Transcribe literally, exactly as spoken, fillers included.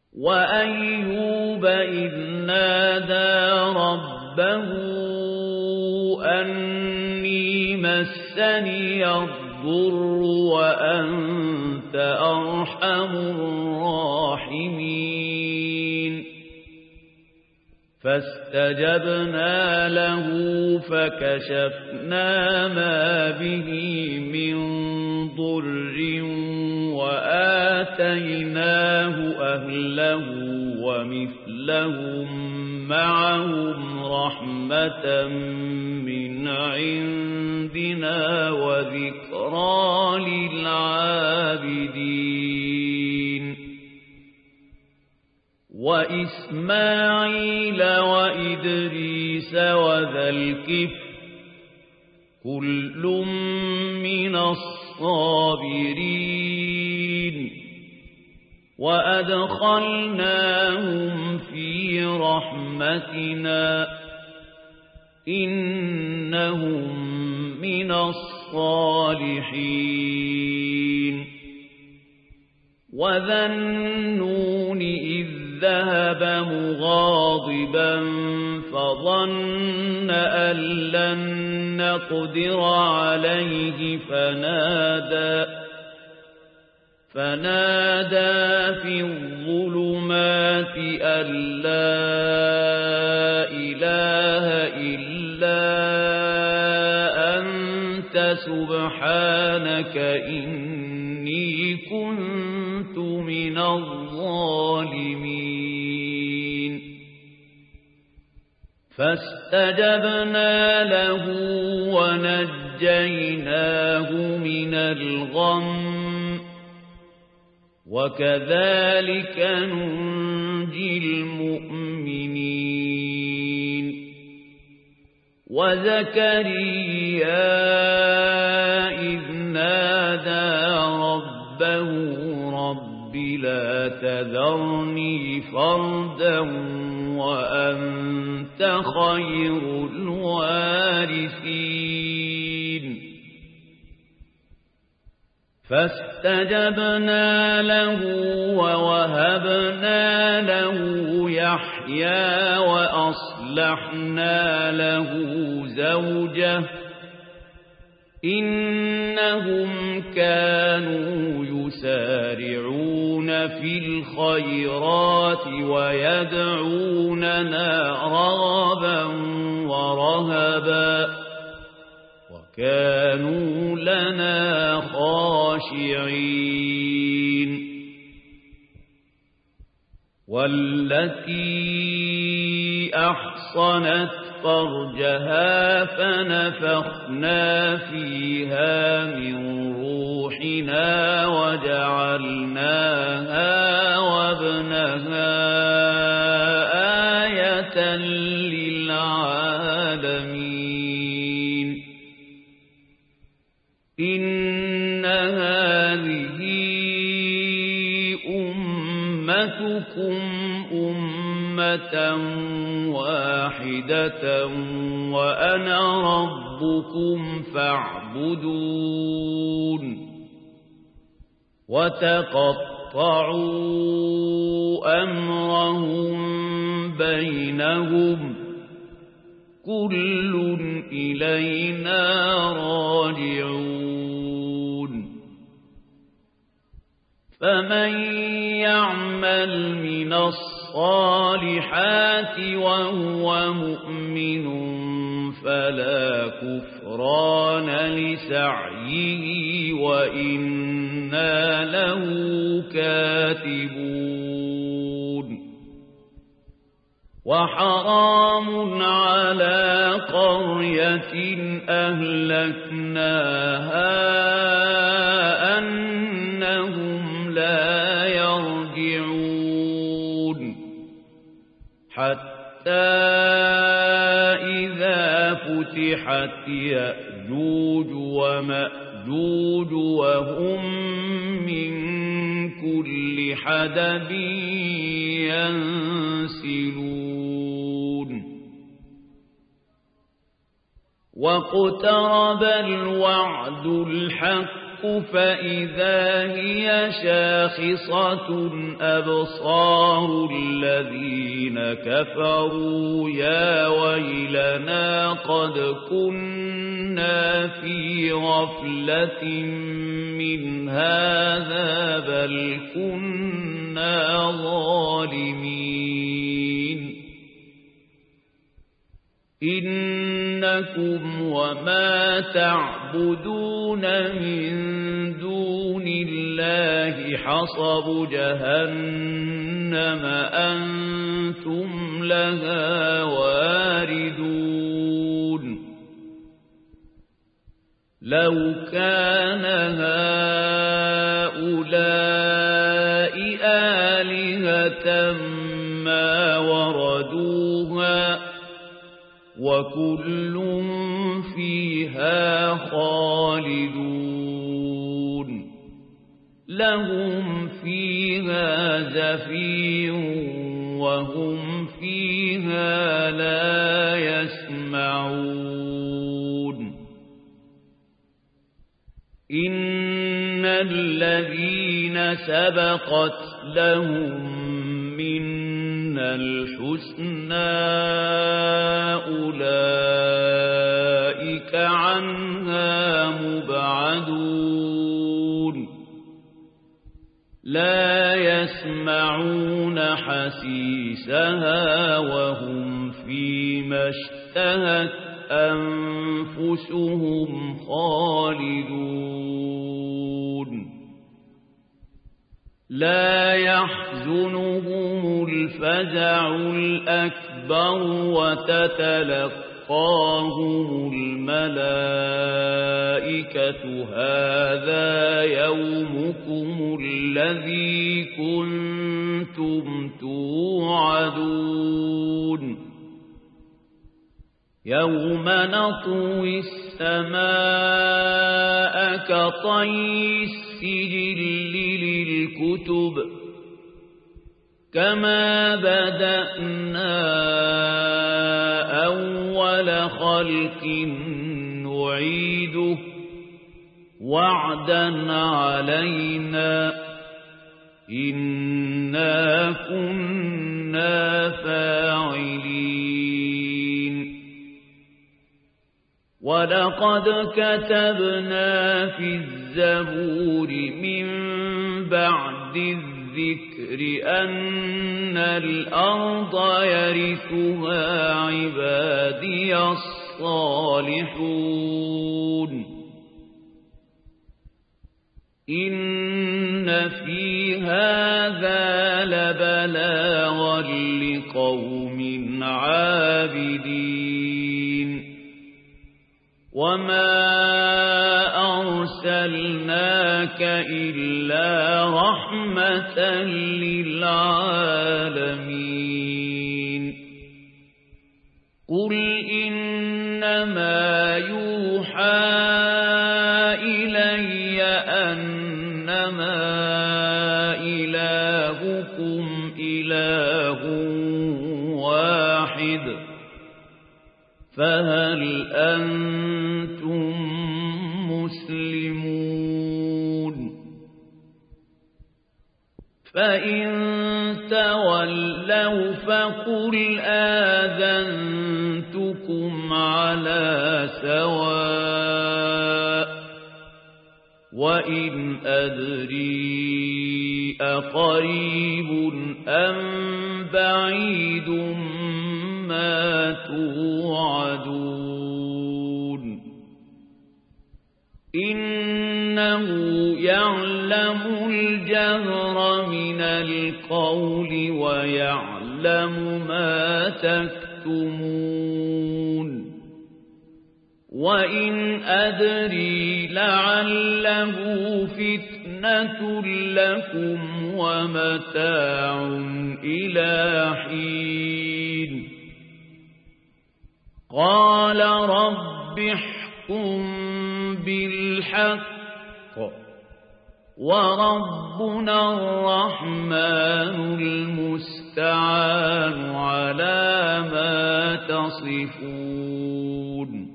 وأيوب إذ نادى ربه أني مسني الضر وأنت أرحم الراحمين فاستجبنا له فكشفنا ما به من ضر وآتيناه أهله ومثلهم معهم رحمة من عندنا وذكرى للعابدين وإسماعيل وإدريس وذا الكفل كل من الصابرين وأدخلناهم في رحمتنا إنهم من الصالحين وذا النون إذ ذهب مغاضبا فظن أن لن نقدر عليه فنادى فنادى في الظلمات أن لا إله إلا أنت سبحانك إني كنت من الظالمين فاستجبنا له ونجيناه من الغم وكذلك ننجي المؤمنين وزكريا إذ نادى ربه رب لا تذرني فردا وأنت خير الوارثين فاستجبنا له ووهبنا له يحيى وأصلحنا له زوجه إنهم كانوا يسارعون في الخيرات ويدعوننا رغبا ورهبا وكانوا لنا خاشعين والتي أحصنت فرجها فنفخنا فيها من روحنا وجعلناها وابنها آية للعالمين إن هذه أمتكم أمة واحدة وأنا ربكم فاعبدون وتقطعوا أمرهم بينهم كل إلينا راجعون فمن يعمل من الصالحات وهو مؤمن فلا كفران لسعيه وإنا له كاتبون وحرام على قرية أهلكناها أنهم لا يرجعون حتى إذا فتحت يأجوج ومأجوج وهم من كل حدب ينسلون واقترب الوعد الحق فإذا هي شاخصة أبصار الذين كفروا يا ويلنا قد كنا في غفلة من هذا بل كنا ظالمين إنكم وما تعبدون من دون الله حصب جهنم أنتم لها واردون لو كان هؤلاء آلهة ما وردوها وكل فيها خالدون لهم فيها زفير وهم فيها لا يسمعون إن الذين سبقت لهم منا الحسنى أولئك عنها مبعدون لا يسمعون حسيسها وهم فيما اشتهت أنفسهم خالدون لا يحزنهم الفزع الأكبر وتتلقاهم الملائكة هذا يومكم الذي كنتم توعدون يوم نطوي السماء كطي السجل للكتب كما بدأنا أول خلق نعيده وعدا علينا إنا كنا فاعلين ولقد كتبنا في الزبور من بعد الذكر أن الأرض يرثها عبادي الصالحون إن في هذا لبلاغا لقوم عابدين وما أرسلناك إلا رحمة للعالمين قل إنما يوحى إلي أنما إلهكم إله واحد فهل أنتم مسلمون فإن تولوا فقل آذنتكم على سواء وإن أدري أقريب أم بعيد ما توعدون إنه يعلم الجهر من القول ويعلم ما تكتمون وإن أدري لعله فتنة لكم ومتاع إلى حين قال رب احكم بالحق وربنا الرحمن المستعان على ما تصفون